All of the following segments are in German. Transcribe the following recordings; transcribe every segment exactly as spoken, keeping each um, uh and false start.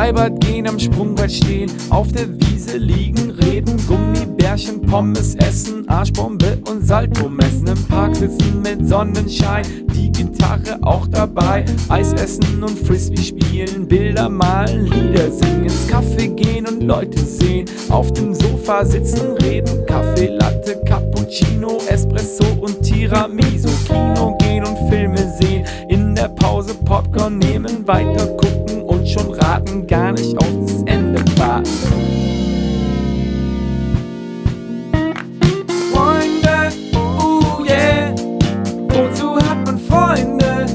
Freibad gehen, am Sprungbrett stehen, auf der Wiese liegen, reden, Gummibärchen, Pommes essen, Arschbombe und Salto messen, im Park sitzen mit Sonnenschein, die Gitarre auch dabei, Eis essen und Frisbee spielen, Bilder malen, Lieder singen, ins Café gehen und Leute sehen, auf dem Sofa sitzen, reden, Kaffee, Latte, Cappuccino, Espresso und Tiramisu, Kino gehen und Filme sehen, in der Pause Popcorn nehmen, weiter gucken und schon raten, gar nicht auf das Ende warten. Freunde, uh yeah, wozu hat man Freunde?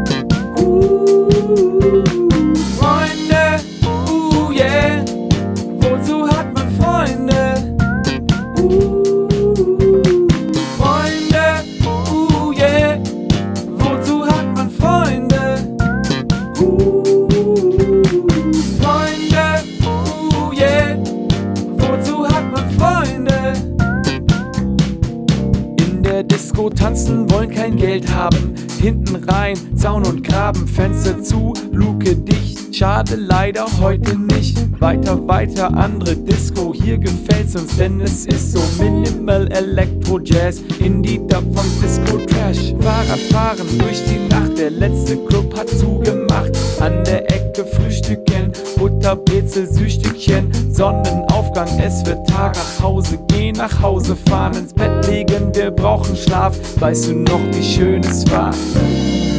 Uh, Freunde, uh yeah, wozu hat man Freunde? Uh, Freunde, uh yeah, wozu hat man Freunde? Uh, Freunde, uh yeah, wozu hat man Freunde? In der Disco tanzen, wollen kein Geld haben, hinten rein, Zaun und Graben, Fenster zu, Luke dicht, schade leider heute nicht, weiter, weiter, andere Disco, hier gefällt's uns, denn es ist so Minimal Electro Jazz, Indie Dub von Disco Trash, Fahrrad fahren durch die Nacht, der letzte Club hat zugemacht, an der Ecke frühstücken, Butter, Brezel, Süßstückchen, Sonnenaufgang, es wird Tag, nach Hause gehen, nach Hause fahren, ins Bett legen, wir brauchen Schlaf, weißt du noch, wie schön es war?